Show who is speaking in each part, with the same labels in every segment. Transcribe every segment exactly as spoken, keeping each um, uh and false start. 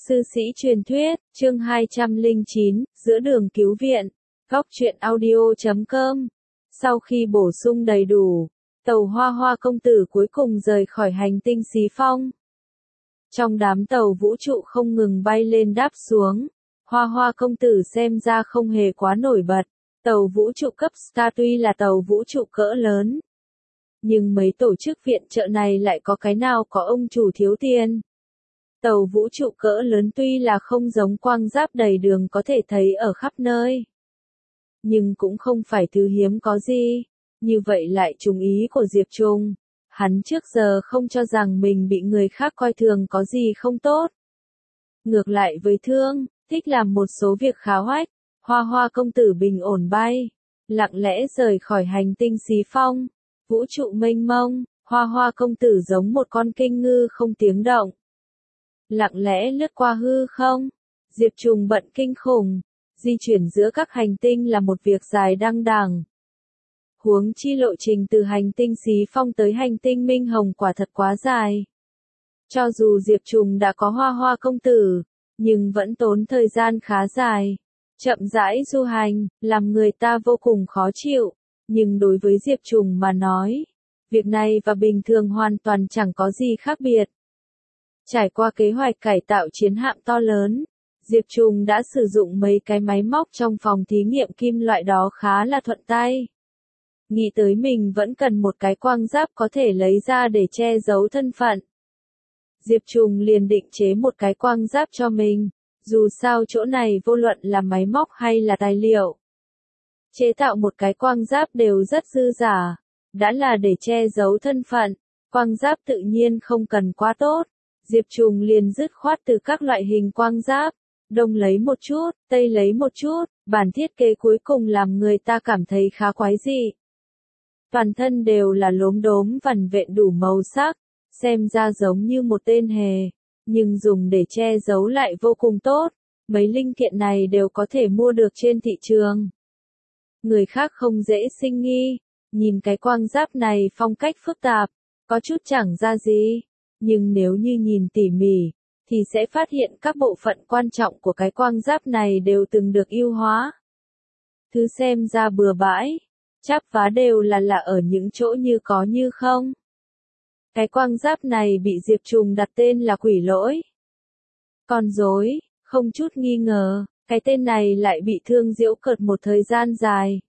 Speaker 1: Sư sĩ truyền thuyết, chương hai trăm lẻ chín, giữa đường cứu viện. Góc truyện audio chấm com. Sau khi bổ sung đầy đủ, tàu Hoa Hoa công tử cuối cùng rời khỏi hành tinh Xí Phong. Trong đám tàu vũ trụ không ngừng bay lên đáp xuống, Hoa Hoa công tử xem ra không hề quá nổi bật. Tàu vũ trụ cấp Star tuy là tàu vũ trụ cỡ lớn, nhưng mấy tổ chức viện trợ này lại có cái nào có ông chủ thiếu tiền. Tàu vũ trụ cỡ lớn tuy là không giống quang giáp đầy đường có thể thấy ở khắp nơi, nhưng cũng không phải thứ hiếm có gì. Như vậy lại trùng ý của Diệp Trùng. Hắn trước giờ không cho rằng mình bị người khác coi thường có gì không tốt. Ngược lại với Thương, thích làm một số việc khá hoách, Hoa Hoa công tử bình ổn bay, lặng lẽ rời khỏi hành tinh Xí Phong. Vũ trụ mênh mông, Hoa Hoa công tử giống một con kinh ngư không tiếng động, lặng lẽ lướt qua hư không. Diệp Trùng bận kinh khủng, di chuyển giữa các hành tinh là một việc dài đăng đẳng. Huống chi lộ trình từ hành tinh Xí Phong tới hành tinh Minh Hồng quả thật quá dài. Cho dù Diệp Trùng đã có Hoa Hoa công tử, nhưng vẫn tốn thời gian khá dài. Chậm rãi du hành, làm người ta vô cùng khó chịu. Nhưng đối với Diệp Trùng mà nói, việc này và bình thường hoàn toàn chẳng có gì khác biệt. Trải qua kế hoạch cải tạo chiến hạm to lớn, Diệp Trùng đã sử dụng mấy cái máy móc trong phòng thí nghiệm kim loại đó khá là thuận tay. Nghĩ tới mình vẫn cần một cái quang giáp có thể lấy ra để che giấu thân phận, Diệp Trùng liền định chế một cái quang giáp cho mình. Dù sao chỗ này vô luận là máy móc hay là tài liệu, chế tạo một cái quang giáp đều rất dư giả. Đã là để che giấu thân phận, quang giáp tự nhiên không cần quá tốt. Diệp Trùng liền dứt khoát từ các loại hình quang giáp, đông lấy một chút, tây lấy một chút, bản thiết kế cuối cùng làm người ta cảm thấy khá quái dị. Toàn thân đều là lốm đốm vằn vện đủ màu sắc, xem ra giống như một tên hề, nhưng dùng để che giấu lại vô cùng tốt. Mấy linh kiện này đều có thể mua được trên thị trường. Người khác không dễ sinh nghi, nhìn cái quang giáp này phong cách phức tạp, có chút chẳng ra gì. Nhưng nếu như nhìn tỉ mỉ, thì sẽ phát hiện các bộ phận quan trọng của cái quang giáp này đều từng được ưu hóa. Thứ xem ra bừa bãi, chắp vá đều là lạ ở những chỗ như có như không. Cái quang giáp này bị Diệp Trùng đặt tên là Quỷ Lỗi. Con rối, không chút nghi ngờ, cái tên này lại bị Thương giễu cợt một thời gian dài.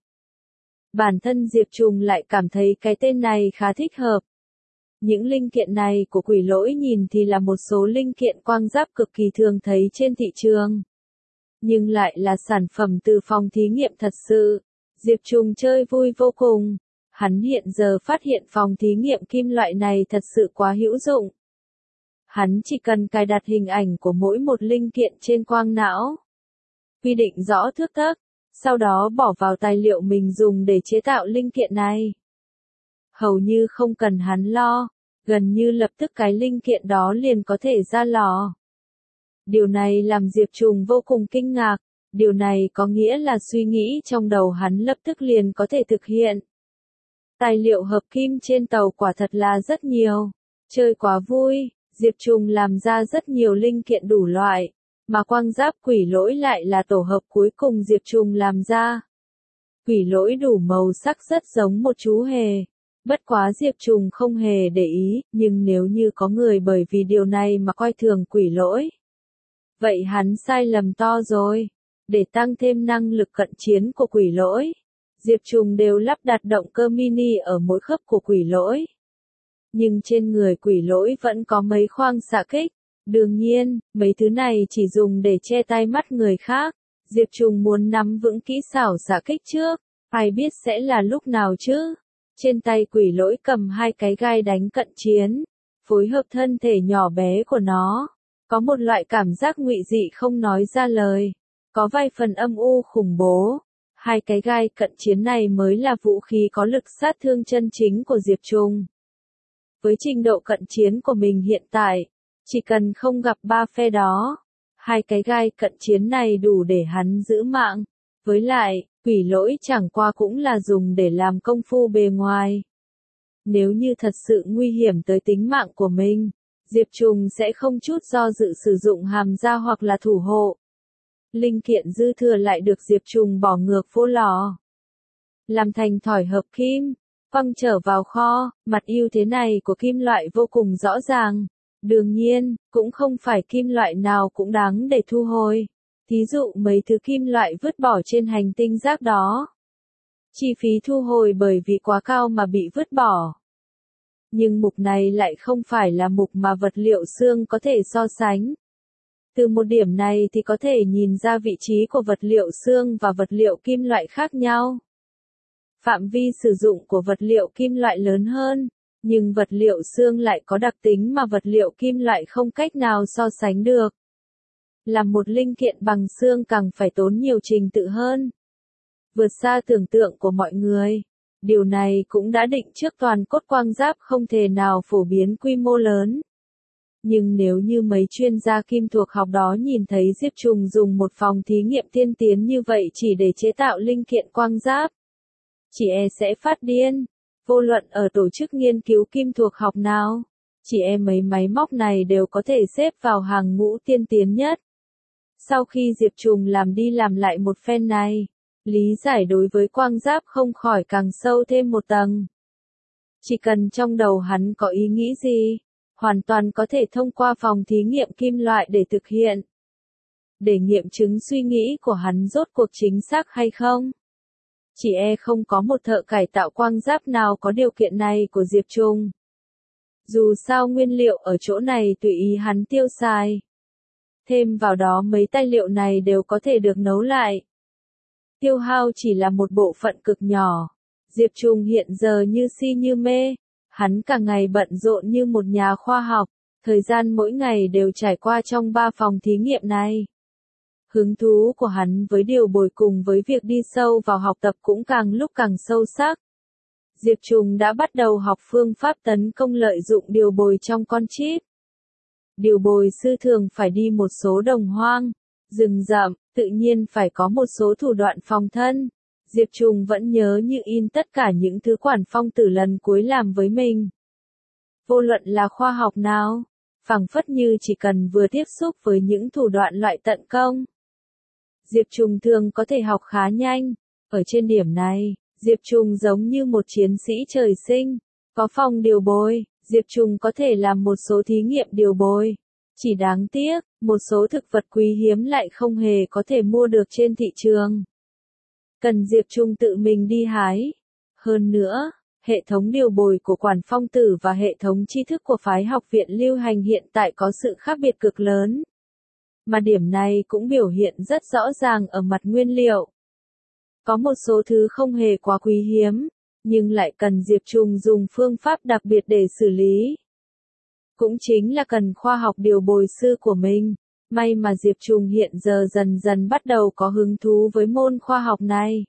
Speaker 1: Bản thân Diệp Trùng lại cảm thấy cái tên này khá thích hợp. Những linh kiện này của Quỷ Lỗi nhìn thì là một số linh kiện quang giáp cực kỳ thường thấy trên thị trường, nhưng lại là sản phẩm từ phòng thí nghiệm thật sự. Diệp Trùng chơi vui vô cùng. Hắn hiện giờ phát hiện phòng thí nghiệm kim loại này thật sự quá hữu dụng. Hắn chỉ cần cài đặt hình ảnh của mỗi một linh kiện trên quang não, quy định rõ thước tấc, sau đó bỏ vào tài liệu mình dùng để chế tạo linh kiện này. Hầu như không cần hắn lo, gần như lập tức cái linh kiện đó liền có thể ra lò. Điều này làm Diệp Trùng vô cùng kinh ngạc. Điều này có nghĩa là suy nghĩ trong đầu hắn lập tức liền có thể thực hiện. Tài liệu hợp kim trên tàu quả thật là rất nhiều. Chơi quá vui, Diệp Trùng làm ra rất nhiều linh kiện đủ loại, mà quang giáp Quỷ Lỗi lại là tổ hợp cuối cùng Diệp Trùng làm ra. Quỷ Lỗi đủ màu sắc rất giống một chú hề. Bất quá Diệp Trùng không hề để ý, nhưng nếu như có người bởi vì điều này mà coi thường Quỷ Lỗi, vậy hắn sai lầm to rồi. Để tăng thêm năng lực cận chiến của Quỷ Lỗi, Diệp Trùng đều lắp đặt động cơ mini ở mỗi khớp của Quỷ Lỗi. Nhưng trên người Quỷ Lỗi vẫn có mấy khoang xạ kích. Đương nhiên, mấy thứ này chỉ dùng để che tai mắt người khác. Diệp Trùng muốn nắm vững kỹ xảo xạ kích trước, ai biết sẽ là lúc nào chứ. Trên tay Quỷ Lỗi cầm hai cái gai đánh cận chiến, phối hợp thân thể nhỏ bé của nó, có một loại cảm giác ngụy dị không nói ra lời. Có vài phần âm u khủng bố. Hai cái gai cận chiến này mới là vũ khí có lực sát thương chân chính của Diệp Trùng. Với trình độ cận chiến của mình hiện tại, chỉ cần không gặp ba phe đó, hai cái gai cận chiến này đủ để hắn giữ mạng. Với lại, Quỷ Lỗi chẳng qua cũng là dùng để làm công phu bề ngoài. Nếu như thật sự nguy hiểm tới tính mạng của mình, Diệp Trùng sẽ không chút do dự sử dụng hàm ra hoặc là thủ hộ. Linh kiện dư thừa lại được Diệp Trùng bỏ ngược vô lò. Làm thành thỏi hợp kim, quăng trở vào kho, mặt ưu thế này của kim loại vô cùng rõ ràng. Đương nhiên, cũng không phải kim loại nào cũng đáng để thu hồi. Thí dụ mấy thứ kim loại vứt bỏ trên hành tinh rác đó. Chi phí thu hồi bởi vì quá cao mà bị vứt bỏ. Nhưng mục này lại không phải là mục mà vật liệu xương có thể so sánh. Từ một điểm này thì có thể nhìn ra vị trí của vật liệu xương và vật liệu kim loại khác nhau. Phạm vi sử dụng của vật liệu kim loại lớn hơn, nhưng vật liệu xương lại có đặc tính mà vật liệu kim loại không cách nào so sánh được. Làm một linh kiện bằng xương càng phải tốn nhiều trình tự hơn, vượt xa tưởng tượng của mọi người. Điều này cũng đã định trước toàn cốt quang giáp không thể nào phổ biến quy mô lớn. Nhưng nếu như mấy chuyên gia kim thuộc học đó nhìn thấy Diệp Trùng dùng một phòng thí nghiệm tiên tiến như vậy chỉ để chế tạo linh kiện quang giáp, chỉ e sẽ phát điên. Vô luận ở tổ chức nghiên cứu kim thuộc học nào, chỉ e mấy máy móc này đều có thể xếp vào hàng ngũ tiên tiến nhất. Sau khi Diệp Trùng làm đi làm lại một phen này, lý giải đối với quang giáp không khỏi càng sâu thêm một tầng. Chỉ cần trong đầu hắn có ý nghĩ gì, hoàn toàn có thể thông qua phòng thí nghiệm kim loại để thực hiện. Để nghiệm chứng suy nghĩ của hắn rốt cuộc chính xác hay không. Chỉ e không có một thợ cải tạo quang giáp nào có điều kiện này của Diệp Trùng. Dù sao nguyên liệu ở chỗ này tùy ý hắn tiêu xài. Thêm vào đó mấy tài liệu này đều có thể được nấu lại. Tiêu hao chỉ là một bộ phận cực nhỏ. Diệp Trùng hiện giờ như si như mê. Hắn cả ngày bận rộn như một nhà khoa học. Thời gian mỗi ngày đều trải qua trong ba phòng thí nghiệm này. Hứng thú của hắn với điều bồi cùng với việc đi sâu vào học tập cũng càng lúc càng sâu sắc. Diệp Trùng đã bắt đầu học phương pháp tấn công lợi dụng điều bồi trong con chip. Điều bồi sư thường phải đi một số đồng hoang, rừng rậm, tự nhiên phải có một số thủ đoạn phòng thân. Diệp Trùng vẫn nhớ như in tất cả những thứ Quản Phong Tử lần cuối làm với mình. Vô luận là khoa học nào, phảng phất như chỉ cần vừa tiếp xúc với những thủ đoạn loại tận công, Diệp Trùng thường có thể học khá nhanh. Ở trên điểm này, Diệp Trùng giống như một chiến sĩ trời sinh, có phòng điều bồi, Diệp Trùng có thể làm một số thí nghiệm điều bồi. Chỉ đáng tiếc, một số thực vật quý hiếm lại không hề có thể mua được trên thị trường. Cần Diệp Trùng tự mình đi hái. Hơn nữa, hệ thống điều bồi của Quản Phong Tử và hệ thống tri thức của phái học viện lưu hành hiện tại có sự khác biệt cực lớn. Mà điểm này cũng biểu hiện rất rõ ràng ở mặt nguyên liệu. Có một số thứ không hề quá quý hiếm, nhưng lại cần Diệp Trùng dùng phương pháp đặc biệt để xử lý. Cũng chính là cần khoa học điều bồi sư của mình. May mà Diệp Trùng hiện giờ dần dần bắt đầu có hứng thú với môn khoa học này.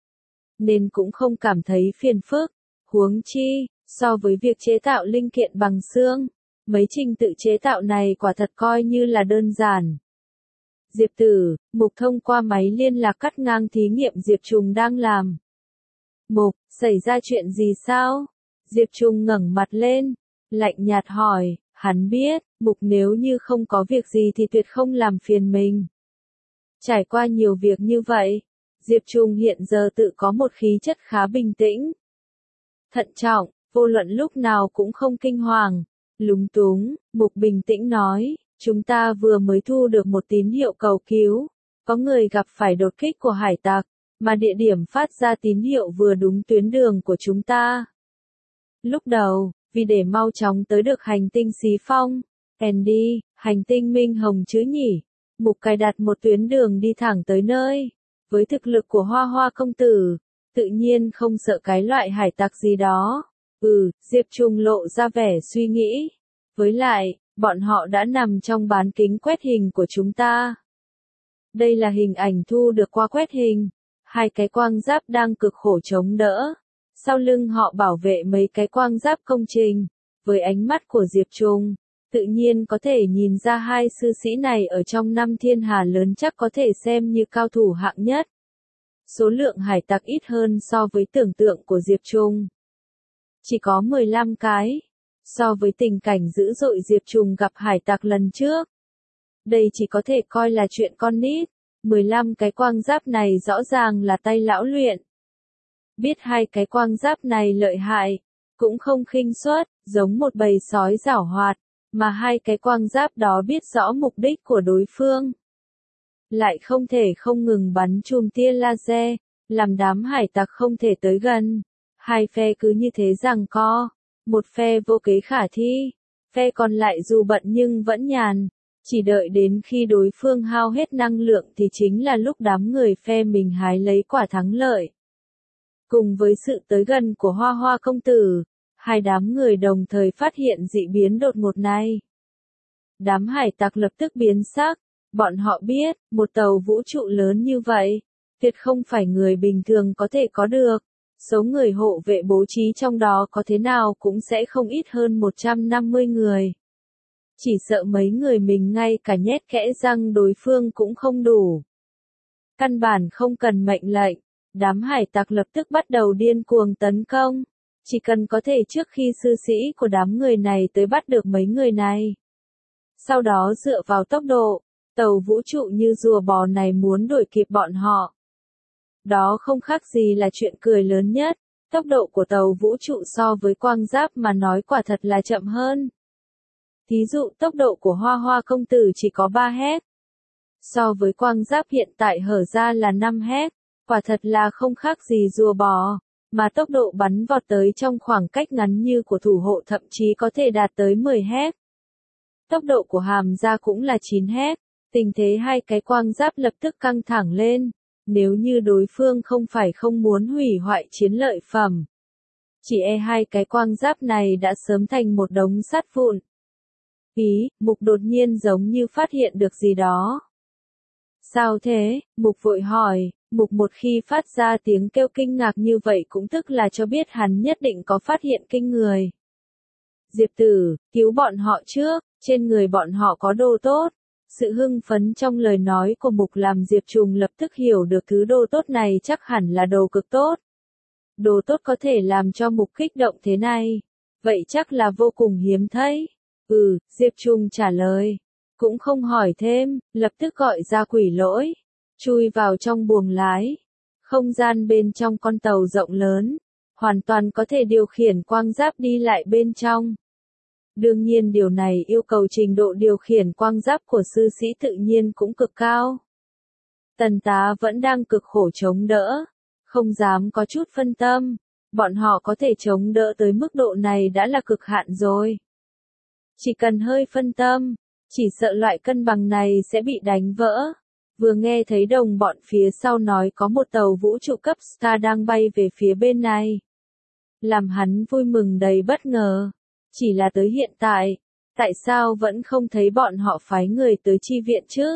Speaker 1: Nên cũng không cảm thấy phiền phức. Huống chi, so với việc chế tạo linh kiện bằng xương, mấy trình tự chế tạo này quả thật coi như là đơn giản. Diệp Tử, Mục thông qua máy liên lạc cắt ngang thí nghiệm Diệp Trùng đang làm. Mục, xảy ra chuyện gì sao? Diệp Trùng ngẩng mặt lên, lạnh nhạt hỏi, hắn biết, Mục nếu như không có việc gì thì tuyệt không làm phiền mình. Trải qua nhiều việc như vậy, Diệp Trùng hiện giờ tự có một khí chất khá bình tĩnh. Thận trọng, vô luận lúc nào cũng không kinh hoàng, lúng túng, Mục bình tĩnh nói. Chúng ta vừa mới thu được một tín hiệu cầu cứu, có người gặp phải đột kích của hải tặc, mà địa điểm phát ra tín hiệu vừa đúng tuyến đường của chúng ta. Lúc đầu, vì để mau chóng tới được hành tinh Xí Phong, Andy, hành tinh Minh Hồng chứ nhỉ, Mục cài đặt một tuyến đường đi thẳng tới nơi. Với thực lực của Hoa Hoa công tử, tự nhiên không sợ cái loại hải tặc gì đó. Ừ, Diệp Trùng lộ ra vẻ suy nghĩ. Với lại, bọn họ đã nằm trong bán kính quét hình của chúng ta. Đây là hình ảnh thu được qua quét hình. Hai cái quang giáp đang cực khổ chống đỡ. Sau lưng họ bảo vệ mấy cái quang giáp công trình. Với ánh mắt của Diệp Trùng, tự nhiên có thể nhìn ra hai sư sĩ này ở trong năm thiên hà lớn chắc có thể xem như cao thủ hạng nhất. Số lượng hải tặc ít hơn so với tưởng tượng của Diệp Trùng. Chỉ có mười lăm cái. So với tình cảnh dữ dội Diệp Trùng gặp hải tặc lần trước, đây chỉ có thể coi là chuyện con nít. mười lăm cái quang giáp này rõ ràng là tay lão luyện. Biết hai cái quang giáp này lợi hại, cũng không khinh suất, giống một bầy sói giảo hoạt, mà hai cái quang giáp đó biết rõ mục đích của đối phương. Lại không thể không ngừng bắn chùm tia laser, làm đám hải tặc không thể tới gần. Hai phe cứ như thế giằng co, một phe vô kế khả thi, phe còn lại dù bận nhưng vẫn nhàn, chỉ đợi đến khi đối phương hao hết năng lượng thì chính là lúc đám người phe mình hái lấy quả thắng lợi. Cùng với sự tới gần của Hoa Hoa công tử, hai đám người đồng thời phát hiện dị biến đột ngột này. Đám hải tặc lập tức biến sắc, bọn họ biết, một tàu vũ trụ lớn như vậy, tuyệt không phải người bình thường có thể có được. Số người hộ vệ bố trí trong đó có thế nào cũng sẽ không ít hơn một trăm năm mươi người. Chỉ sợ mấy người mình ngay cả nhét kẽ răng đối phương cũng không đủ. Căn bản không cần mệnh lệnh, đám hải tặc lập tức bắt đầu điên cuồng tấn công. Chỉ cần có thể trước khi sư sĩ của đám người này tới bắt được mấy người này. Sau đó dựa vào tốc độ, tàu vũ trụ như rùa bò này muốn đuổi kịp bọn họ. Đó không khác gì là chuyện cười lớn nhất, tốc độ của tàu vũ trụ so với quang giáp mà nói quả thật là chậm hơn. Thí dụ tốc độ của Hoa Hoa công tử chỉ có ba héc. So với quang giáp hiện tại hở ra là năm héc, quả thật là không khác gì rùa bò, mà tốc độ bắn vọt tới trong khoảng cách ngắn như của thủ hộ thậm chí có thể đạt tới mười héc. Tốc độ của hàm ra cũng là chín héc, tình thế hai cái quang giáp lập tức căng thẳng lên. Nếu như đối phương không phải không muốn hủy hoại chiến lợi phẩm, chỉ e hai cái quang giáp này đã sớm thành một đống sắt vụn. Ý, Mục đột nhiên giống như phát hiện được gì đó. Sao thế? Mục vội hỏi, Mục một khi phát ra tiếng kêu kinh ngạc như vậy cũng tức là cho biết hắn nhất định có phát hiện kinh người. Diệp Tử, cứu bọn họ trước, trên người bọn họ có đồ tốt. Sự hưng phấn trong lời nói của Mục làm Diệp Trùng lập tức hiểu được thứ đồ tốt này chắc hẳn là đồ cực tốt. Đồ tốt có thể làm cho Mục kích động thế này. Vậy chắc là vô cùng hiếm thấy. Ừ, Diệp Trùng trả lời. Cũng không hỏi thêm, lập tức gọi ra quỷ lỗi. Chui vào trong buồng lái. Không gian bên trong con tàu rộng lớn. Hoàn toàn có thể điều khiển quang giáp đi lại bên trong. Đương nhiên điều này yêu cầu trình độ điều khiển quang giáp của sư sĩ tự nhiên cũng cực cao. Tần tá vẫn đang cực khổ chống đỡ, không dám có chút phân tâm, bọn họ có thể chống đỡ tới mức độ này đã là cực hạn rồi. Chỉ cần hơi phân tâm, chỉ sợ loại cân bằng này sẽ bị đánh vỡ. Vừa nghe thấy đồng bọn phía sau nói có một tàu vũ trụ cấp Star đang bay về phía bên này. Làm hắn vui mừng đầy bất ngờ. Chỉ là tới hiện tại, tại sao vẫn không thấy bọn họ phái người tới chi viện chứ?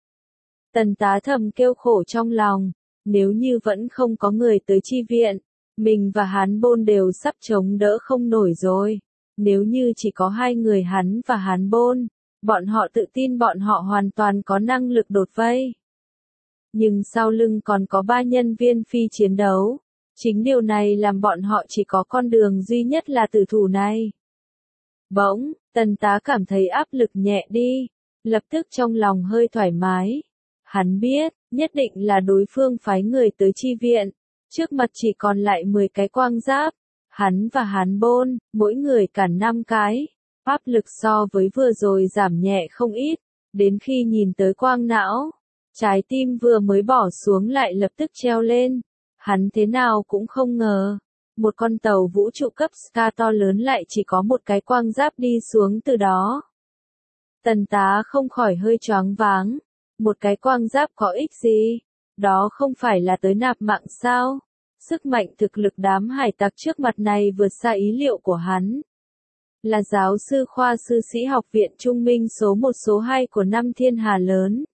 Speaker 1: Tần tá thầm kêu khổ trong lòng, nếu như vẫn không có người tới chi viện, mình và Hán Bôn đều sắp chống đỡ không nổi rồi. Nếu như chỉ có hai người hắn và Hán Bôn, bọn họ tự tin bọn họ hoàn toàn có năng lực đột vây. Nhưng sau lưng còn có ba nhân viên phi chiến đấu, chính điều này làm bọn họ chỉ có con đường duy nhất là tử thủ này. Bỗng, tần tá cảm thấy áp lực nhẹ đi, lập tức trong lòng hơi thoải mái. Hắn biết, nhất định là đối phương phái người tới chi viện, trước mặt chỉ còn lại mười cái quang giáp, hắn và Hán Bôn, mỗi người cản năm cái, áp lực so với vừa rồi giảm nhẹ không ít, đến khi nhìn tới quang não, trái tim vừa mới bỏ xuống lại lập tức treo lên, hắn thế nào cũng không ngờ. Một con tàu vũ trụ cấp Star to lớn lại chỉ có một cái quang giáp đi xuống từ đó. Tần tá không khỏi hơi choáng váng. Một cái quang giáp có ích gì? Đó không phải là tới nạp mạng sao? Sức mạnh thực lực đám hải tặc trước mặt này vượt xa ý liệu của hắn. Là giáo sư khoa sư sĩ học viện Trung Minh số một số hai của năm thiên hà lớn.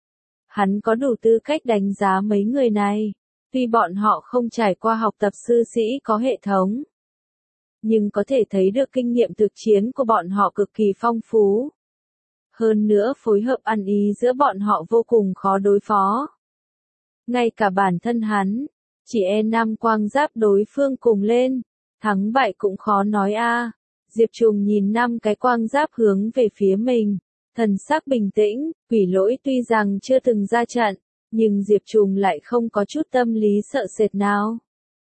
Speaker 1: Hắn có đủ tư cách đánh giá mấy người này. Tuy bọn họ không trải qua học tập sư sĩ có hệ thống, nhưng có thể thấy được kinh nghiệm thực chiến của bọn họ cực kỳ phong phú. Hơn nữa phối hợp ăn ý giữa bọn họ vô cùng khó đối phó. Ngay cả bản thân hắn, chỉ e năm quang giáp đối phương cùng lên, thắng bại cũng khó nói a. Diệp Trùng nhìn năm cái quang giáp hướng về phía mình, thần sắc bình tĩnh, Quỷ Lỗi tuy rằng chưa từng ra trận, nhưng Diệp Trùng lại không có chút tâm lý sợ sệt nào.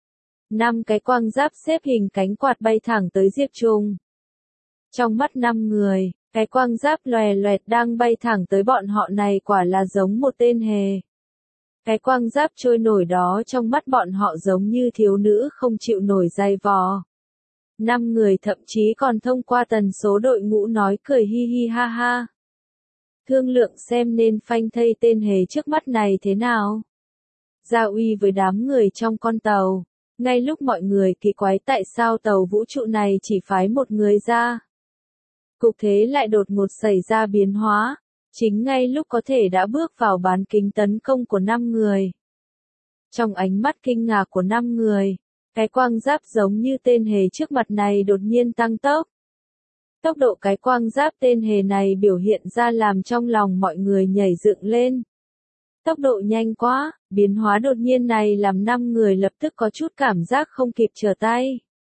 Speaker 1: Năm cái quang giáp xếp hình cánh quạt bay thẳng tới Diệp Trùng. Trong mắt năm người, cái quang giáp loè loẹt đang bay thẳng tới bọn họ này quả là giống một tên hề. Cái quang giáp trôi nổi đó trong mắt bọn họ giống như thiếu nữ không chịu nổi dày vò. Năm người thậm chí còn thông qua tần số đội ngũ nói cười hi hi ha ha. Thương lượng xem nên phanh thây tên hề trước mắt này thế nào. Gia uy với đám người trong con tàu. Ngay lúc mọi người kỳ quái tại sao tàu vũ trụ này chỉ phái một người ra. Cục thế lại đột ngột xảy ra biến hóa. Chính ngay lúc có thể đã bước vào bán kính tấn công của năm người. Trong ánh mắt kinh ngạc của năm người, cái quang giáp giống như tên hề trước mặt này đột nhiên tăng tốc. Tốc độ cái quang giáp tên hề này biểu hiện ra làm trong lòng mọi người nhảy dựng lên. Tốc độ nhanh quá, biến hóa đột nhiên này làm năm người lập tức có chút cảm giác không kịp trở tay.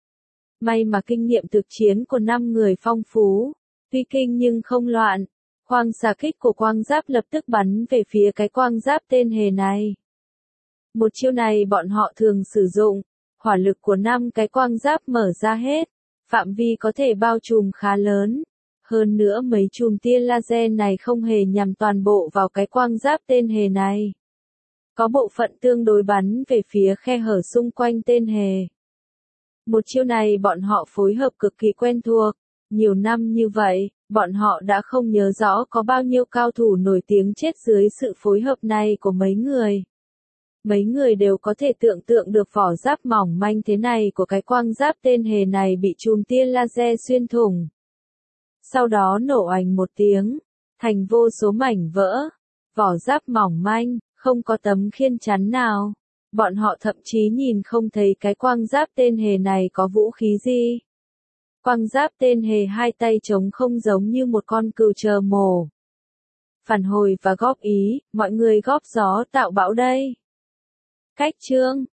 Speaker 1: May mà kinh nghiệm thực chiến của năm người phong phú, tuy kinh nhưng không loạn. Khoang xạ kích của quang giáp lập tức bắn về phía cái quang giáp tên hề này. Một chiêu này bọn họ thường sử dụng, hỏa lực của năm cái quang giáp mở ra hết, phạm vi có thể bao trùm khá lớn. Hơn nữa mấy chùm tia laser này không hề nhằm toàn bộ vào cái quang giáp tên hề này. Có bộ phận tương đối bắn về phía khe hở xung quanh tên hề. Một chiêu này bọn họ phối hợp cực kỳ quen thuộc, nhiều năm như vậy. Bọn họ đã không nhớ rõ có bao nhiêu cao thủ nổi tiếng chết dưới sự phối hợp này của mấy người. Mấy người đều có thể tưởng tượng được vỏ giáp mỏng manh thế này của cái quang giáp tên hề này bị chùm tia laser xuyên thủng. Sau đó nổ oành một tiếng, thành vô số mảnh vỡ. Vỏ giáp mỏng manh, không có tấm khiên chắn nào. Bọn họ thậm chí nhìn không thấy cái quang giáp tên hề này có vũ khí gì. Quang giáp tên hề hai tay trống không giống như một con cừu chờ mổ. Phản hồi và góp ý, mọi người góp gió tạo bão đây. Cách chương